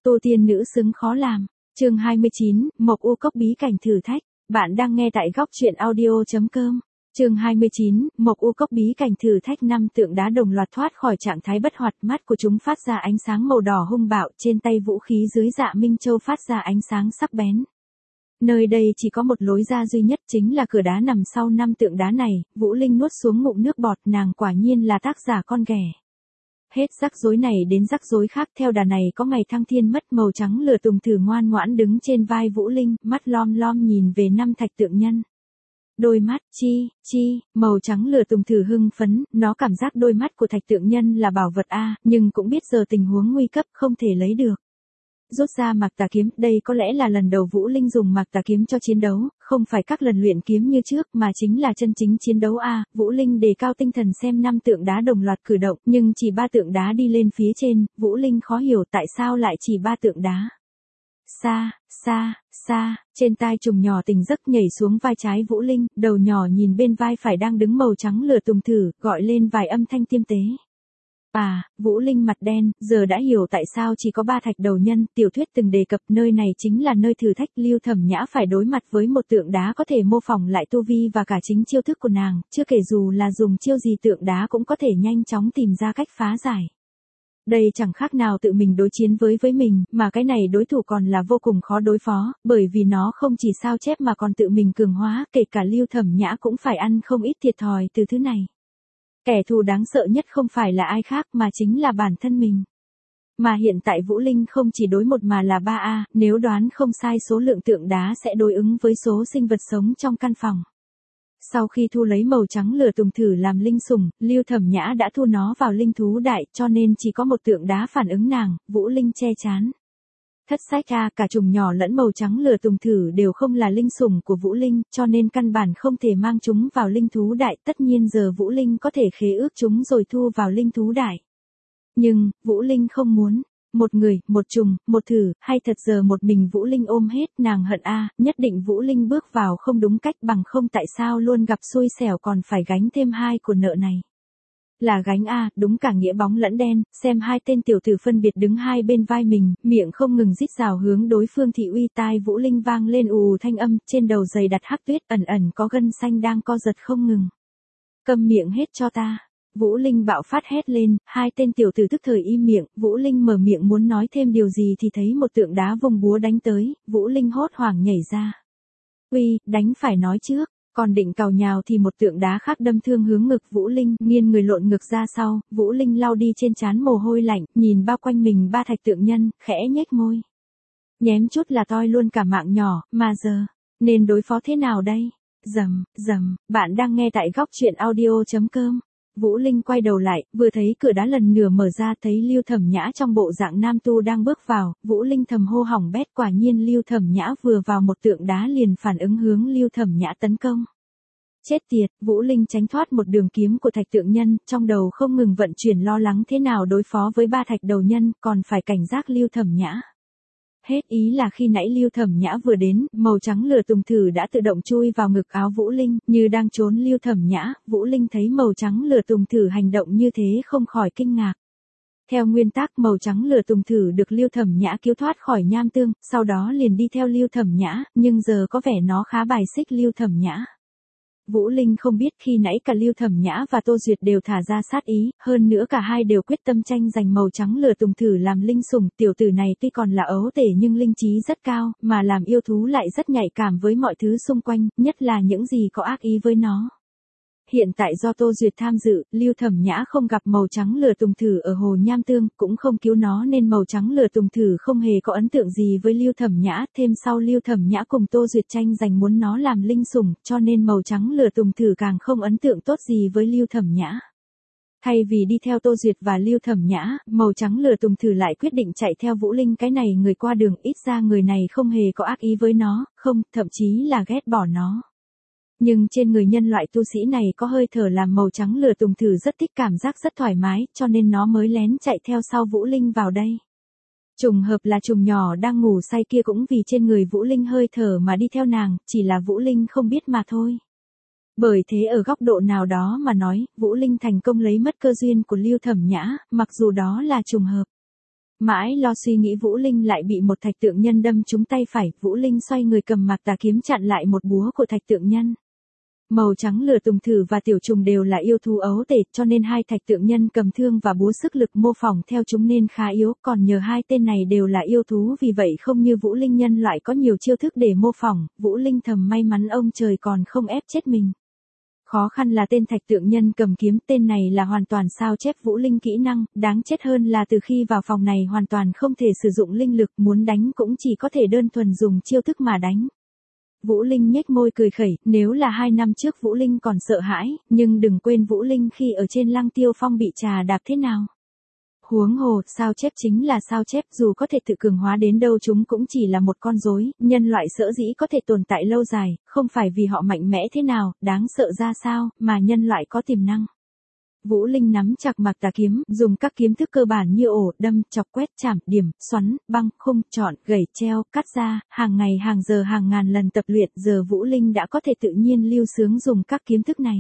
Tô tiên nữ xứng khó làm. Chương 29, Mộc U Cốc bí cảnh thử thách. Bạn đang nghe tại góc truyện audio.com. Chương 29, Mộc U Cốc bí cảnh thử thách. 5 tượng đá đồng loạt thoát khỏi trạng thái bất hoạt, mắt của chúng phát ra ánh sáng màu đỏ hung bạo, trên tay vũ khí dưới Dạ Minh Châu phát ra ánh sáng sắc bén. Nơi đây chỉ có một lối ra duy nhất, chính là cửa đá nằm sau 5 tượng đá này. Vũ Linh nuốt xuống ngụm nước bọt, nàng quả nhiên là tác giả con ghẻ. Hết rắc rối này đến rắc rối khác, theo đà này có ngày thăng thiên mất. Màu trắng lửa tùng thử ngoan ngoãn đứng trên vai Vũ Linh, mắt lom lom nhìn về 5 thạch tượng nhân. Đôi mắt, màu trắng lửa tùng thử hưng phấn, nó cảm giác đôi mắt của thạch tượng nhân là bảo vật a, nhưng cũng biết giờ tình huống nguy cấp không thể lấy được. Rút ra Mạc Tà kiếm, đây có lẽ là lần đầu Vũ Linh dùng Mạc Tà kiếm cho chiến đấu, không phải các lần luyện kiếm như trước mà chính là chân chính chiến đấu a. Vũ Linh đề cao tinh thần xem 5 tượng đá đồng loạt cử động, nhưng chỉ 3 tượng đá đi lên phía trên. Vũ Linh khó hiểu tại sao lại chỉ 3 tượng đá. Xa, trên tai trùng nhỏ tỉnh giấc nhảy xuống vai trái Vũ Linh, đầu nhỏ nhìn bên vai phải đang đứng màu trắng lửa tùng thử, gọi lên vài âm thanh tiêm tế. Vũ Linh mặt đen, giờ đã hiểu tại sao chỉ có 3 thạch đầu nhân. Tiểu thuyết từng đề cập nơi này chính là nơi thử thách. Lưu Thẩm Nhã phải đối mặt với một tượng đá có thể mô phỏng lại tu vi và cả chính chiêu thức của nàng, chưa kể dù là dùng chiêu gì tượng đá cũng có thể nhanh chóng tìm ra cách phá giải. Đây chẳng khác nào tự mình đối chiến với mình, mà cái này đối thủ còn là vô cùng khó đối phó, bởi vì nó không chỉ sao chép mà còn tự mình cường hóa, kể cả Lưu Thẩm Nhã cũng phải ăn không ít thiệt thòi từ thứ này. Kẻ thù đáng sợ nhất không phải là ai khác mà chính là bản thân mình. Mà hiện tại Vũ Linh không chỉ đối một mà là 3A, nếu đoán không sai số lượng tượng đá sẽ đối ứng với số sinh vật sống trong căn phòng. Sau khi thu lấy màu trắng lửa tùng thử làm linh sủng, Lưu Thẩm Nhã đã thu nó vào linh thú đại, cho nên chỉ có một tượng đá phản ứng nàng. Vũ Linh che chán. Thất sách a, cả trùng nhỏ lẫn màu trắng lửa tùng thử đều không là linh sủng của Vũ Linh, cho nên căn bản không thể mang chúng vào linh thú đại. Tất nhiên giờ Vũ Linh có thể khế ước chúng rồi thu vào linh thú đại. Nhưng, Vũ Linh không muốn. Một người, một trùng, một thử, hay thật giờ một mình Vũ Linh ôm hết. Nàng hận a, nhất định Vũ Linh bước vào không đúng cách, bằng không tại sao luôn gặp xui xẻo còn phải gánh thêm 2 của nợ này. Là gánh a, đúng cả nghĩa bóng lẫn đen. Xem 2 tên tiểu tử phân biệt đứng hai bên vai mình, miệng không ngừng rít rào hướng đối phương thị uy. Tai Vũ Linh vang lên ù thanh âm, trên đầu dày đặt hắc tuyết, ẩn ẩn có gân xanh đang co giật không ngừng. Câm miệng hết cho ta. Vũ Linh bạo phát hét lên, 2 tên tiểu tử tức thời im miệng. Vũ Linh mở miệng muốn nói thêm điều gì thì thấy một tượng đá vung búa đánh tới. Vũ Linh hốt hoảng nhảy ra. Uy, đánh phải nói trước. Còn định cào nhào thì một tượng đá khác đâm thương hướng ngực Vũ Linh, nghiêng người lộn ngược ra sau. Vũ Linh lau đi trên trán mồ hôi lạnh, nhìn bao quanh mình 3 thạch tượng nhân, khẽ nhếch môi. Nhém chút là toi luôn cả mạng nhỏ, mà giờ, nên đối phó thế nào đây? Rầm, bạn đang nghe tại góc truyện audio.com. Vũ Linh quay đầu lại, vừa thấy cửa đá lần nửa mở ra, thấy Lưu Thẩm Nhã trong bộ dạng nam tu đang bước vào. Vũ Linh thầm hô hỏng bét, quả nhiên Lưu Thẩm Nhã vừa vào một tượng đá liền phản ứng hướng Lưu Thẩm Nhã tấn công. Chết tiệt, Vũ Linh tránh thoát một đường kiếm của thạch tượng nhân, trong đầu không ngừng vận chuyển lo lắng thế nào đối phó với 3 thạch đầu nhân, còn phải cảnh giác Lưu Thẩm Nhã. Hết ý là khi nãy Lưu Thẩm Nhã vừa đến, màu trắng lửa tùng thử đã tự động chui vào ngực áo Vũ Linh, như đang trốn Lưu Thẩm Nhã. Vũ Linh thấy màu trắng lửa tùng thử hành động như thế không khỏi kinh ngạc. Theo nguyên tắc, màu trắng lửa tùng thử được Lưu Thẩm Nhã cứu thoát khỏi nham tương, sau đó liền đi theo Lưu Thẩm Nhã, nhưng giờ có vẻ nó khá bài xích Lưu Thẩm Nhã. Vũ Linh không biết khi nãy cả Lưu Thẩm Nhã và Tô Duyệt đều thả ra sát ý, hơn nữa cả hai đều quyết tâm tranh giành màu trắng lửa tùng thử làm linh sủng. Tiểu tử này tuy còn là ấu tể nhưng linh trí rất cao, mà làm yêu thú lại rất nhạy cảm với mọi thứ xung quanh, nhất là những gì có ác ý với nó. Hiện tại do Tô Duyệt tham dự, Lưu Thẩm Nhã không gặp màu trắng lửa tùng thử ở hồ nham tương, cũng không cứu nó nên màu trắng lửa tùng thử không hề có ấn tượng gì với Lưu Thẩm Nhã. Thêm sau Lưu Thẩm Nhã cùng Tô Duyệt tranh giành muốn nó làm linh sủng, cho nên màu trắng lửa tùng thử càng không ấn tượng tốt gì với Lưu Thẩm Nhã. Thay vì đi theo Tô Duyệt và Lưu Thẩm Nhã, màu trắng lửa tùng thử lại quyết định chạy theo Vũ Linh. Cái này người qua đường, ít ra người này không hề có ác ý với nó, không, thậm chí là ghét bỏ nó. Nhưng trên người nhân loại tu sĩ này có hơi thở làm màu trắng lửa tùng thử rất thích cảm giác rất thoải mái, cho nên nó mới lén chạy theo sau Vũ Linh vào đây. Trùng hợp là trùng nhỏ đang ngủ say kia cũng vì trên người Vũ Linh hơi thở mà đi theo nàng, chỉ là Vũ Linh không biết mà thôi. Bởi thế ở góc độ nào đó mà nói, Vũ Linh thành công lấy mất cơ duyên của Lưu Thẩm Nhã, mặc dù đó là trùng hợp. Mãi lo suy nghĩ Vũ Linh lại bị một thạch tượng nhân đâm trúng tay phải, Vũ Linh xoay người cầm mạc tà kiếm chặn lại một búa của thạch tượng nhân. Màu trắng lửa tùng thử và tiểu trùng đều là yêu thú ấu tể, cho nên hai thạch tượng nhân cầm thương và búa sức lực mô phỏng theo chúng nên khá yếu, còn nhờ hai tên này đều là yêu thú vì vậy không như Vũ Linh nhân loại có nhiều chiêu thức để mô phỏng, Vũ Linh thầm may mắn ông trời còn không ép chết mình. Khó khăn là tên thạch tượng nhân cầm kiếm, tên này là hoàn toàn sao chép Vũ Linh kỹ năng, đáng chết hơn là từ khi vào phòng này hoàn toàn không thể sử dụng linh lực, muốn đánh cũng chỉ có thể đơn thuần dùng chiêu thức mà đánh. Vũ Linh nhếch môi cười khẩy, nếu là 2 năm trước Vũ Linh còn sợ hãi, nhưng đừng quên Vũ Linh khi ở trên Lăng Tiêu Phong bị trà đạp thế nào. Huống hồ, sao chép chính là sao chép, dù có thể tự cường hóa đến đâu chúng cũng chỉ là một con rối, nhân loại sở dĩ có thể tồn tại lâu dài, không phải vì họ mạnh mẽ thế nào, đáng sợ ra sao, mà nhân loại có tiềm năng. Vũ Linh nắm chặt mạc tà kiếm, dùng các kiếm thức cơ bản như ổ, đâm, chọc, quét, chạm, điểm, xoắn, băng, khung, chọn, gẩy, treo, cắt ra, hàng ngày hàng giờ hàng ngàn lần tập luyện, giờ Vũ Linh đã có thể tự nhiên lưu sướng dùng các kiếm thức này.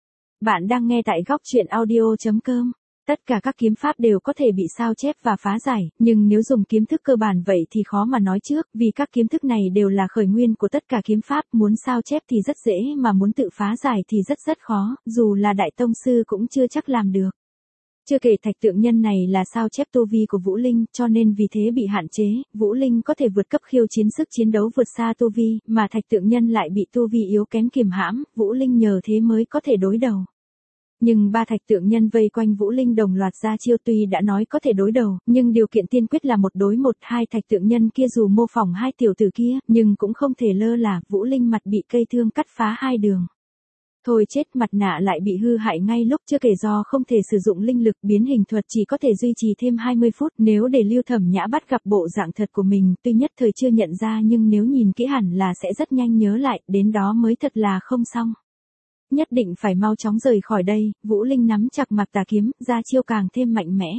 Bạn đang nghe tại góc truyện audio.com. Tất cả các kiếm pháp đều có thể bị sao chép và phá giải, nhưng nếu dùng kiếm thức cơ bản vậy thì khó mà nói trước, vì các kiếm thức này đều là khởi nguyên của tất cả kiếm pháp, muốn sao chép thì rất dễ mà muốn tự phá giải thì rất khó, dù là đại tông sư cũng chưa chắc làm được. Chưa kể thạch tượng nhân này là sao chép tu vi của Vũ Linh, cho nên vì thế bị hạn chế, Vũ Linh có thể vượt cấp khiêu chiến sức chiến đấu vượt xa tu vi, mà thạch tượng nhân lại bị tu vi yếu kém kiềm hãm, Vũ Linh nhờ thế mới có thể đối đầu. Nhưng ba thạch tượng nhân vây quanh Vũ Linh đồng loạt ra chiêu, tuy đã nói có thể đối đầu, nhưng điều kiện tiên quyết là 1 đối 1, hai thạch tượng nhân kia dù mô phỏng hai tiểu tử kia, nhưng cũng không thể lơ là, Vũ Linh mặt bị cây thương cắt phá 2 đường. Thôi chết, mặt nạ lại bị hư hại ngay lúc chưa kể do không thể sử dụng linh lực, biến hình thuật chỉ có thể duy trì thêm 20 phút, nếu để Lưu Thẩm Nhã bắt gặp bộ dạng thật của mình, tuy nhất thời chưa nhận ra nhưng nếu nhìn kỹ hẳn là sẽ rất nhanh nhớ lại, đến đó mới thật là không xong. Nhất định phải mau chóng rời khỏi đây, Vũ Linh nắm chặt mạc tà kiếm, ra chiêu càng thêm mạnh mẽ.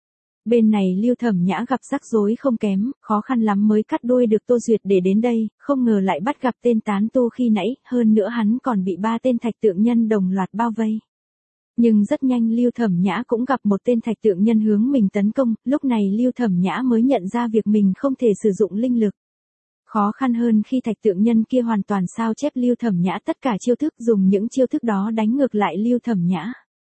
Bên này Lưu Thẩm Nhã gặp rắc rối không kém, khó khăn lắm mới cắt đuôi được Tô Duyệt để đến đây, không ngờ lại bắt gặp tên tán tu khi nãy, hơn nữa hắn còn bị 3 tên thạch tượng nhân đồng loạt bao vây. Nhưng rất nhanh Lưu Thẩm Nhã cũng gặp một tên thạch tượng nhân hướng mình tấn công, lúc này Lưu Thẩm Nhã mới nhận ra việc mình không thể sử dụng linh lực. Khó khăn hơn khi thạch tượng nhân kia hoàn toàn sao chép Lưu Thẩm Nhã tất cả chiêu thức, dùng những chiêu thức đó đánh ngược lại Lưu Thẩm Nhã.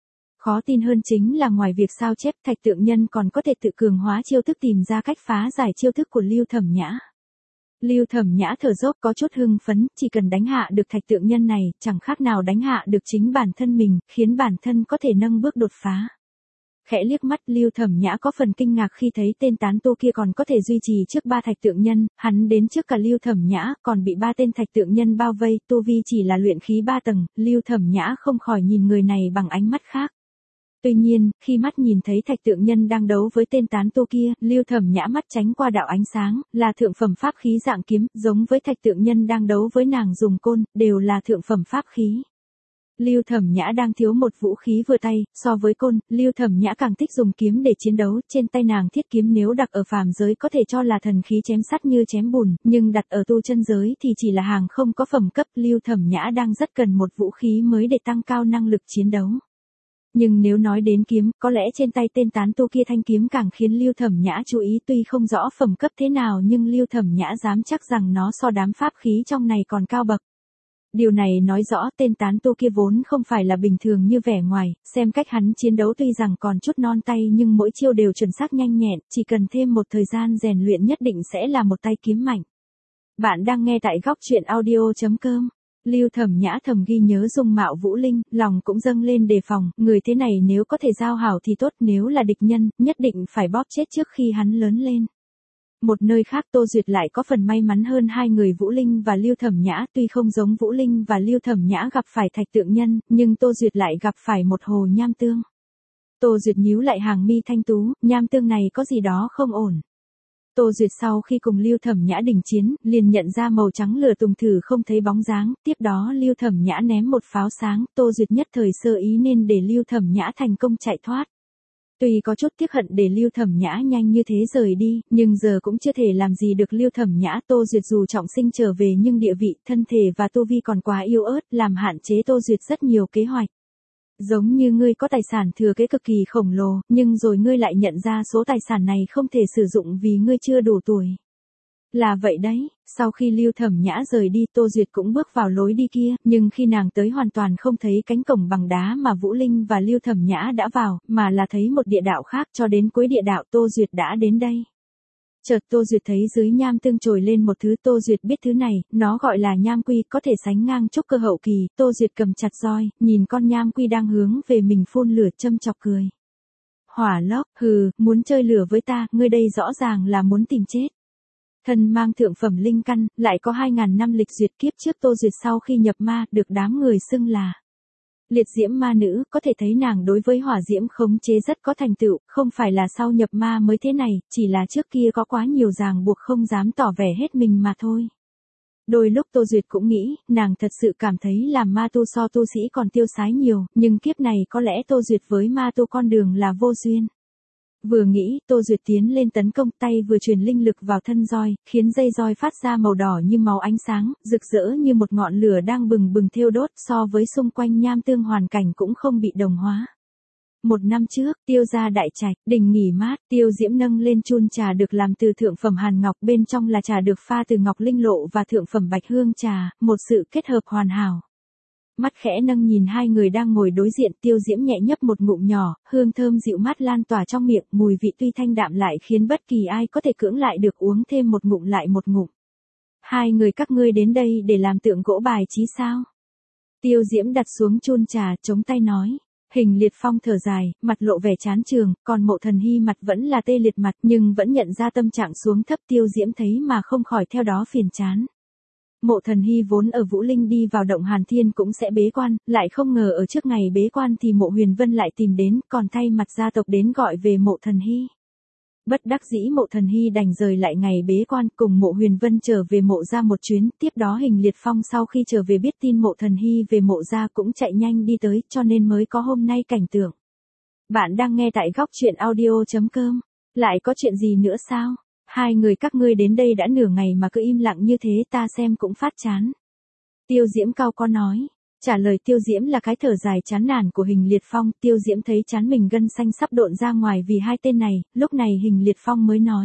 Khó tin hơn chính là ngoài việc sao chép, thạch tượng nhân còn có thể tự cường hóa chiêu thức tìm ra cách phá giải chiêu thức của Lưu Thẩm Nhã. Lưu Thẩm Nhã thở dốc có chút hưng phấn, chỉ cần đánh hạ được thạch tượng nhân này, chẳng khác nào đánh hạ được chính bản thân mình, khiến bản thân có thể nâng bước đột phá. Khẽ liếc mắt, Lưu Thẩm Nhã có phần kinh ngạc khi thấy tên tán tu kia còn có thể duy trì trước 3 thạch tượng nhân, hắn đến trước cả Lưu Thẩm Nhã, còn bị 3 tên thạch tượng nhân bao vây, tu vi chỉ là luyện khí 3 tầng, Lưu Thẩm Nhã không khỏi nhìn người này bằng ánh mắt khác. Tuy nhiên, khi mắt nhìn thấy thạch tượng nhân đang đấu với tên tán tu kia, Lưu Thẩm Nhã mắt tránh qua đạo ánh sáng, là thượng phẩm pháp khí dạng kiếm, giống với thạch tượng nhân đang đấu với nàng dùng côn, đều là thượng phẩm pháp khí. Lưu Thẩm Nhã đang thiếu một vũ khí vừa tay, so với côn, Lưu Thẩm Nhã càng thích dùng kiếm để chiến đấu, trên tay nàng thiết kiếm nếu đặt ở phàm giới có thể cho là thần khí chém sắt như chém bùn, nhưng đặt ở tu chân giới thì chỉ là hàng không có phẩm cấp, Lưu Thẩm Nhã đang rất cần một vũ khí mới để tăng cao năng lực chiến đấu. Nhưng nếu nói đến kiếm, có lẽ trên tay tên tán tu kia thanh kiếm càng khiến Lưu Thẩm Nhã chú ý, tuy không rõ phẩm cấp thế nào nhưng Lưu Thẩm Nhã dám chắc rằng nó so đám pháp khí trong này còn cao bậc. Điều này nói rõ tên tán tu kia vốn không phải là bình thường như vẻ ngoài, xem cách hắn chiến đấu tuy rằng còn chút non tay nhưng mỗi chiêu đều chuẩn xác nhanh nhẹn, chỉ cần thêm một thời gian rèn luyện nhất định sẽ là một tay kiếm mạnh. Bạn đang nghe tại góc truyện audio.com. Lưu Thẩm Nhã thầm ghi nhớ dung mạo Vũ Linh, lòng cũng dâng lên đề phòng, người thế này nếu có thể giao hảo thì tốt, nếu là địch nhân, nhất định phải bóp chết trước khi hắn lớn lên. Một nơi khác Tô Duyệt lại có phần may mắn hơn hai người Vũ Linh và Lưu Thẩm Nhã, tuy không giống Vũ Linh và Lưu Thẩm Nhã gặp phải thạch tượng nhân, nhưng Tô Duyệt lại gặp phải một hồ nham tương. Tô Duyệt nhíu lại hàng mi thanh tú, nham tương này có gì đó không ổn. Tô Duyệt sau khi cùng Lưu Thẩm Nhã đình chiến, liền nhận ra màu trắng lửa tùng thử không thấy bóng dáng, tiếp đó Lưu Thẩm Nhã ném một pháo sáng, Tô Duyệt nhất thời sơ ý nên để Lưu Thẩm Nhã thành công chạy thoát. Tuy có chút tiếc hận để Lưu Thẩm Nhã nhanh như thế rời đi, nhưng giờ cũng chưa thể làm gì được Lưu Thẩm Nhã. Tô Duyệt dù trọng sinh trở về nhưng địa vị, thân thể và tu vi còn quá yếu ớt, làm hạn chế Tô Duyệt rất nhiều kế hoạch. Giống như ngươi có tài sản thừa kế cực kỳ khổng lồ, nhưng rồi ngươi lại nhận ra số tài sản này không thể sử dụng vì ngươi chưa đủ tuổi. Là vậy đấy, sau khi Lưu Thẩm Nhã rời đi Tô Duyệt cũng bước vào lối đi kia, nhưng khi nàng tới hoàn toàn không thấy cánh cổng bằng đá mà Vũ Linh và Lưu Thẩm Nhã đã vào, mà là thấy một địa đạo khác. Cho đến cuối địa đạo Tô Duyệt đã đến đây. Chợt Tô Duyệt thấy dưới nham tương trồi lên một thứ. Tô Duyệt biết thứ này, nó gọi là nham quy, có thể sánh ngang trúc cơ hậu kỳ. Tô Duyệt cầm chặt roi, nhìn con nham quy đang hướng về mình phun lửa châm chọc cười. Hỏa lốc, hừ, muốn chơi lửa với ta, ngươi đây rõ ràng là muốn tìm chết. Thân mang thượng phẩm linh căn, lại có 2000 năm lịch duyệt. Kiếp trước Tô Duyệt sau khi nhập ma, được đám người xưng là liệt diễm ma nữ, có thể thấy nàng đối với hỏa diễm khống chế rất có thành tựu, không phải là sau nhập ma mới thế này, chỉ là trước kia có quá nhiều ràng buộc không dám tỏ vẻ hết mình mà thôi. Đôi lúc Tô Duyệt cũng nghĩ, nàng thật sự cảm thấy làm ma tu so tu sĩ còn tiêu sái nhiều, nhưng kiếp này có lẽ Tô Duyệt với ma tu con đường là vô duyên. Vừa nghĩ, Tô Duyệt tiến lên tấn công, tay vừa truyền linh lực vào thân roi, khiến dây roi phát ra màu đỏ như máu ánh sáng, rực rỡ như một ngọn lửa đang bừng bừng thiêu đốt, so với xung quanh nham tương hoàn cảnh cũng không bị đồng hóa. Một năm trước, Tiêu gia đại trạch, đình nghỉ mát, Tiêu Diễm nâng lên chun trà được làm từ thượng phẩm hàn ngọc, bên trong là trà được pha từ ngọc linh lộ và thượng phẩm bạch hương trà, một sự kết hợp hoàn hảo. Mắt khẽ nâng nhìn hai người đang ngồi đối diện, Tiêu Diễm nhẹ nhấp một ngụm nhỏ, hương thơm dịu mát lan tỏa trong miệng, mùi vị tuy thanh đạm lại khiến bất kỳ ai có thể cưỡng lại được uống thêm một ngụm lại một ngụm. Hai người các ngươi đến đây để làm tượng gỗ bài trí sao? Tiêu Diễm đặt xuống chun trà, chống tay nói. Hình Liệt Phong thở dài, mặt lộ vẻ chán chường, còn Mộ Thần Hy mặt vẫn là tê liệt mặt, nhưng vẫn nhận ra tâm trạng xuống thấp. Tiêu Diễm thấy mà không khỏi theo đó phiền chán. Mộ Thần Hy vốn ở Vũ Linh đi vào động Hàn Thiên cũng sẽ bế quan, lại không ngờ ở trước ngày bế quan thì Mộ Huyền Vân lại tìm đến, còn thay mặt gia tộc đến gọi về Mộ Thần Hy. Bất đắc dĩ Mộ Thần Hy đành rời lại ngày bế quan, cùng Mộ Huyền Vân trở về Mộ gia một chuyến. Tiếp đó Hình Liệt Phong sau khi trở về biết tin Mộ Thần Hy về Mộ gia cũng chạy nhanh đi tới, cho nên mới có hôm nay cảnh tượng. Bạn đang nghe tại góc truyện audio.com. Lại có chuyện gì nữa sao? Hai người các ngươi đến đây đã nửa ngày mà cứ im lặng như thế, ta xem cũng phát chán. Tiêu Diễm cao có nói. Trả lời Tiêu Diễm là cái thở dài chán nản của Hình Liệt Phong. Tiêu Diễm thấy chán mình gân xanh sắp độn ra ngoài vì hai tên này, lúc này Hình Liệt Phong mới nói.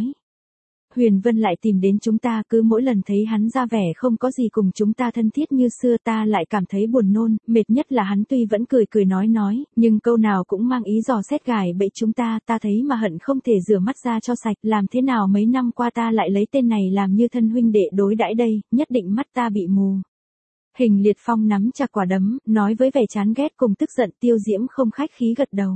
Huyền Vân lại tìm đến chúng ta, cứ mỗi lần thấy hắn ra vẻ không có gì cùng chúng ta thân thiết như xưa, ta lại cảm thấy buồn nôn. Mệt nhất là hắn tuy vẫn cười cười nói, nhưng câu nào cũng mang ý dò xét gài bẫy chúng ta thấy mà hận không thể rửa mắt ra cho sạch. Làm thế nào mấy năm qua ta lại lấy tên này làm như thân huynh đệ đối đãi đây, nhất định mắt ta bị mù. Hình Liệt Phong nắm chặt quả đấm, nói với vẻ chán ghét cùng tức giận. Tiêu Diễm không khách khí gật đầu.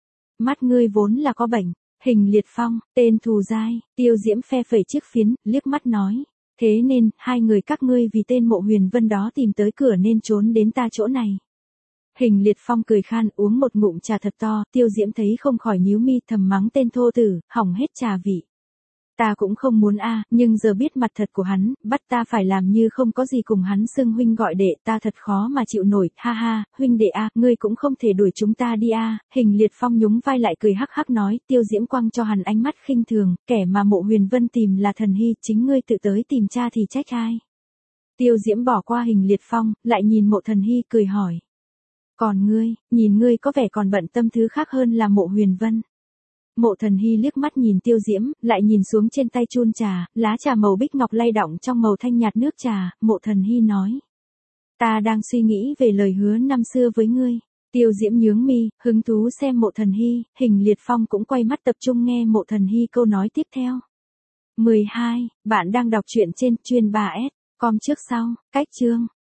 Mắt ngươi vốn là có bệnh. Hình Liệt Phong, tên thù dai. Tiêu Diễm phe phẩy chiếc phiến, liếc mắt nói. Thế nên, hai người các ngươi vì tên Mộ Huyền Vân đó tìm tới cửa nên trốn đến ta chỗ này. Hình Liệt Phong cười khan, uống một ngụm trà thật to. Tiêu Diễm thấy không khỏi nhíu mi, thầm mắng tên thô tử, hỏng hết trà vị. Ta cũng không muốn nhưng giờ biết mặt thật của hắn, bắt ta phải làm như không có gì cùng hắn xưng huynh gọi đệ, ta thật khó mà chịu nổi. Ha ha, huynh đệ ngươi cũng không thể đuổi chúng ta đi Hình Liệt Phong nhún vai lại cười hắc hắc nói. Tiêu Diễm quăng cho hắn ánh mắt khinh thường, kẻ mà Mộ Huyền Vân tìm là Thần Hy, chính ngươi tự tới tìm cha thì trách ai. Tiêu Diễm bỏ qua Hình Liệt Phong, lại nhìn Mộ Thần Hy cười hỏi. Còn ngươi, nhìn ngươi có vẻ còn bận tâm thứ khác hơn là Mộ Huyền Vân. Mộ Thần Hy liếc mắt nhìn Tiêu Diễm, lại nhìn xuống trên tay chun trà, lá trà màu bích ngọc lay động trong màu thanh nhạt nước trà. Mộ Thần Hy nói. Ta đang suy nghĩ về lời hứa năm xưa với ngươi. Tiêu Diễm nhướng mi, hứng thú xem Mộ Thần Hy. Hình Liệt Phong cũng quay mắt tập trung nghe Mộ Thần Hy câu nói tiếp theo. 12. Bạn đang đọc truyện trên chuyên 3S. Com trước sau, cách chương.